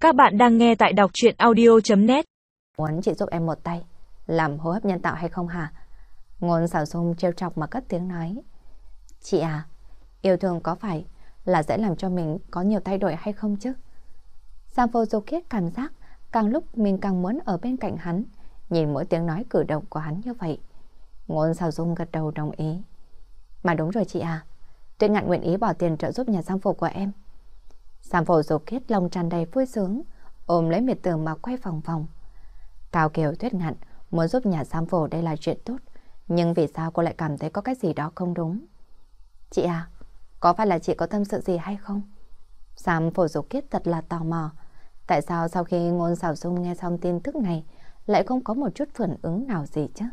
Các bạn đang nghe tại đọc truyện audio.net. Muốn chị giúp em một tay, làm hô hấp nhân tạo hay không hả? Ngôn Sảo Dung trêu chọc mà cất tiếng nói. Chị à, yêu thương có phải là sẽ làm cho mình có nhiều thay đổi hay không chứ? Giang Vô Du Kiết cảm giác càng lúc mình càng muốn ở bên cạnh hắn, nhìn mỗi tiếng nói cử động của hắn như vậy. Ngôn Sảo Dung gật đầu đồng ý. Mà đúng rồi chị à, Tuyết Ngạn nguyện ý bỏ tiền trợ giúp nhà Giang Phủ của em. Giang Vô Du Kiết lòng tràn đầy vui sướng, ôm lấy Miệt Tường mà quay vòng vòng. Cao Kiều Tuyết Ngạn muốn giúp nhà Giang Phủ đây là chuyện tốt, nhưng vì sao cô lại cảm thấy có cái gì đó không đúng? Chị à, có phải là chị có tâm sự gì hay không? Giang Vô Du Kiết thật là tò mò. Tại sao sau khi Ngôn Sảo Dung nghe xong tin tức này lại không có một chút phản ứng nào gì chứ?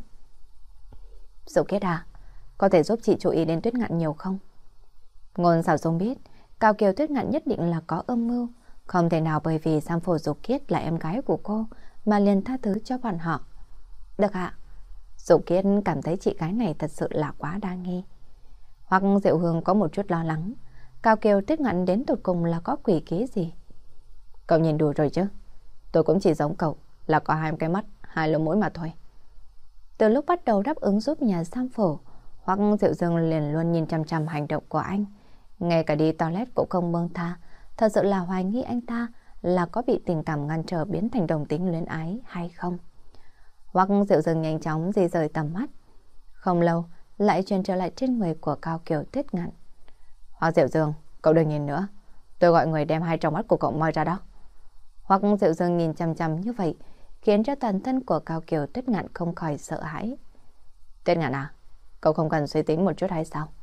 Du Kiết à, có thể giúp chị chú ý đến Tuyết Ngạn nhiều không? Ngôn Sảo Dung biết Cao Kiều Tuyết Ngạn nhất định là có âm mưu, không thể nào bởi vì Giang Vô Du Kiết là em gái của cô mà liền tha thứ cho bọn họ. Được ạ. Du Kiết cảm thấy chị gái này thật sự là quá đa nghi. Hoặc Diệu Hương có một chút lo lắng, Cao Kiều Tuyết Ngạn đến tụt cùng là có quỷ kế gì? Cậu nhìn đùa rồi chứ? Tôi cũng chỉ giống cậu, là có hai cái mắt, hai lỗ mũi mà thôi. Từ lúc bắt đầu đáp ứng giúp nhà Giang Phủ, Hoặc Diệu Dương liền luôn nhìn chăm chăm hành động của anh. Ngay cả đi toilet cũng không buông tha. Thật sự là hoài nghi anh ta là có bị tình cảm ngăn trở biến thành đồng tính luyến ái hay không. Hoặc Diệu Dương nhanh chóng di rời tầm mắt. Không lâu lại chuyển trở lại trên người của Cao Kiều Tuyết Ngạn. Hoặc Diệu Dương, cậu đừng nhìn nữa. Tôi gọi người đem hai tròng mắt của cậu moi ra đó. Hoặc Diệu Dương nhìn chăm chăm như vậy khiến cho toàn thân của Cao Kiều Tuyết Ngạn không khỏi sợ hãi. Tuyết Ngạn à, cậu không cần suy tính một chút hay sao?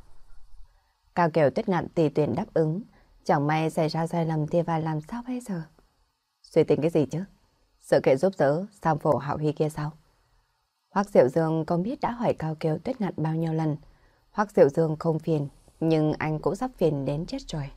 Cao Kiều Tuyết Ngạn tùy tiện đáp ứng. Chẳng may xảy ra sai lầm thì phải làm sao bây giờ? Suy tính cái gì chứ? Sự kiện giúp đỡ Giang Phủ Hạo Hy kia sao? Hoắc Diệu Dương không biết đã hỏi Cao Kiều Tuyết Ngạn bao nhiêu lần. Hoắc Diệu Dương không phiền, nhưng anh cũng sắp phiền đến chết rồi.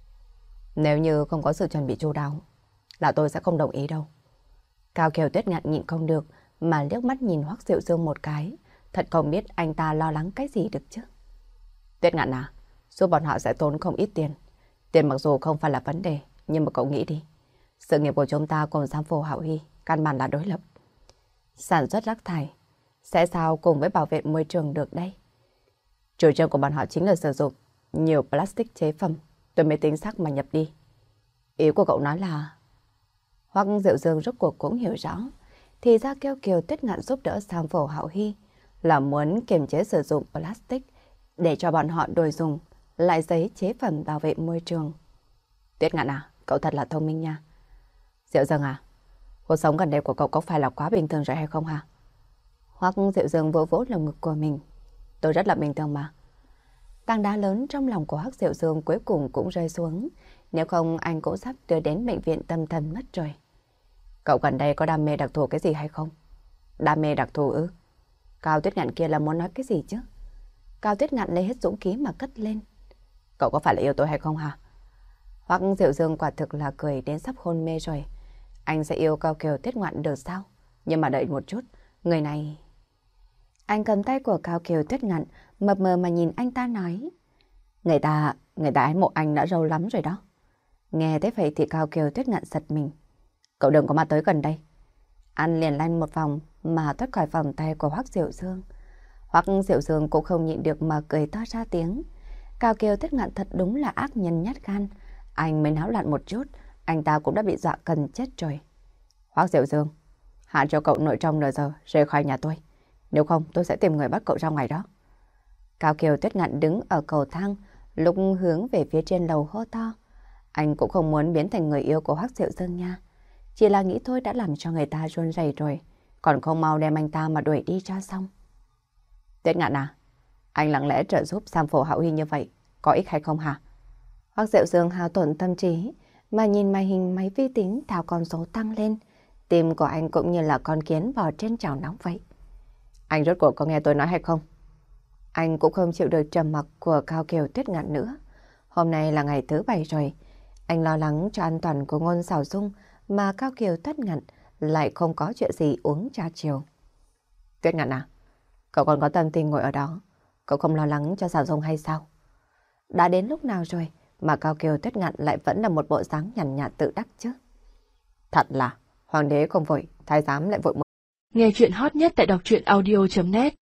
Nếu như không có sự chuẩn bị chu đáo, là tôi sẽ không đồng ý đâu. Cao Kiều Tuyết Ngạn nhịn không được mà liếc mắt nhìn Hoắc Diệu Dương một cái. Thật không biết anh ta lo lắng cái gì được chứ. Tuyết Ngạn à, giúp bọn họ sẽ tốn không ít tiền. Tiền mặc dù không phải là vấn đề, nhưng mà cậu nghĩ đi. Sự nghiệp của chúng ta cùng Giang Phủ Hạo Hy căn bản là đối lập. Sản xuất rác thải sẽ sao cùng với bảo vệ môi trường được đây? Chủ trương của bọn họ chính là sử dụng nhiều plastic chế phẩm, tôi mới tính xác mà nhập đi. Ý của cậu nói là... Hoặc Diệu Dương rốt cuộc cũng hiểu rõ. Thì ra kêu Kiều Tuyết Ngạn giúp đỡ Giang Phủ Hạo Hy là muốn kiềm chế sử dụng plastic để cho bọn họ đổi dùng lại giấy chế phẩm bảo vệ môi trường. Tuyết Ngạn à, cậu thật là thông minh nha. Diệu Dương à, cuộc sống gần đây của cậu có phải là quá bình thường rồi hay không hả? Hoặc Diệu Dương vỗ vỗ lồng ngực của mình. Tôi rất là bình thường mà. Tảng đá lớn trong lòng của Hoắc Diệu Dương cuối cùng cũng rơi xuống. Nếu không anh cũng sắp đưa đến bệnh viện tâm thần mất rồi. Cậu gần đây có đam mê đặc thù cái gì hay không? Đam mê đặc thù ư? Cao Tuyết Ngạn kia là muốn nói cái gì chứ? Cao Tuyết Ngạn lấy hết dũng khí mà cất lên. Cậu có phải là yêu tôi hay không hả? Hoặc Diệu Dương quả thực là cười đến sắp hôn mê rồi. Anh sẽ yêu Cao Kiều Tuyết Ngạn được sao? Nhưng mà đợi một chút, người này... Anh cầm tay của Cao Kiều Tuyết Ngạn, mập mờ mà nhìn anh ta nói. Người ta ái mộ anh đã lâu lắm rồi đó. Nghe thế vậy thì Cao Kiều Tuyết Ngạn giật mình. Cậu đừng có mà tới gần đây. Anh liền lăn một vòng mà thoát khỏi vòng tay của Hoắc Diệu Dương. Hoắc Diệu Dương cũng không nhịn được mà cười to ra tiếng. Cao Kiều Tuyết Ngạn thật đúng là ác nhân nhát gan. Anh mới náo loạn một chút, anh ta cũng đã bị dọa cần chết rồi. Hoắc Diệu Dương, hạ cho cậu nội trong nửa giờ rời khỏi nhà tôi. Nếu không tôi sẽ tìm người bắt cậu ra ngoài đó. Cao Kiều Tuyết Ngạn đứng ở cầu thang, lúc hướng về phía trên lầu hô to. Anh cũng không muốn biến thành người yêu của Hoắc Diệu Dương nha. Chỉ là nghĩ thôi đã làm cho người ta run rẩy rồi, còn không mau đem anh ta mà đuổi đi cho xong. Tuyết Ngạn à, anh lặng lẽ trợ giúp Giang Phủ Hạo Hy như vậy, có ích hay không hả? Hoắc Diệu Dương hao tổn tâm trí, mà nhìn màn hình máy vi tính thao con số tăng lên. Tim của anh cũng như là con kiến bò trên chảo nóng vậy. Anh rốt cuộc có nghe tôi nói hay không? Anh cũng không chịu được trầm mặc của Cao Kiều Tuyết Ngạn nữa. Hôm nay là ngày thứ 7 rồi. Anh lo lắng cho an toàn của Ngôn Sảo Dung mà Cao Kiều Tuyết Ngạn lại không có chuyện gì uống trà chiều. Tuyết Ngạn à, cậu còn có tâm tình ngồi ở đó, cậu không lo lắng cho Sảo Dung hay sao? Đã đến lúc nào rồi mà Cao Kiều Tuyết Ngạn lại vẫn là một bộ dáng nhàn nhạt tự đắc chứ? Thật là, hoàng đế không vội, thái giám lại vội một. Nghe chuyện hot nhất tại đọc truyện audio.net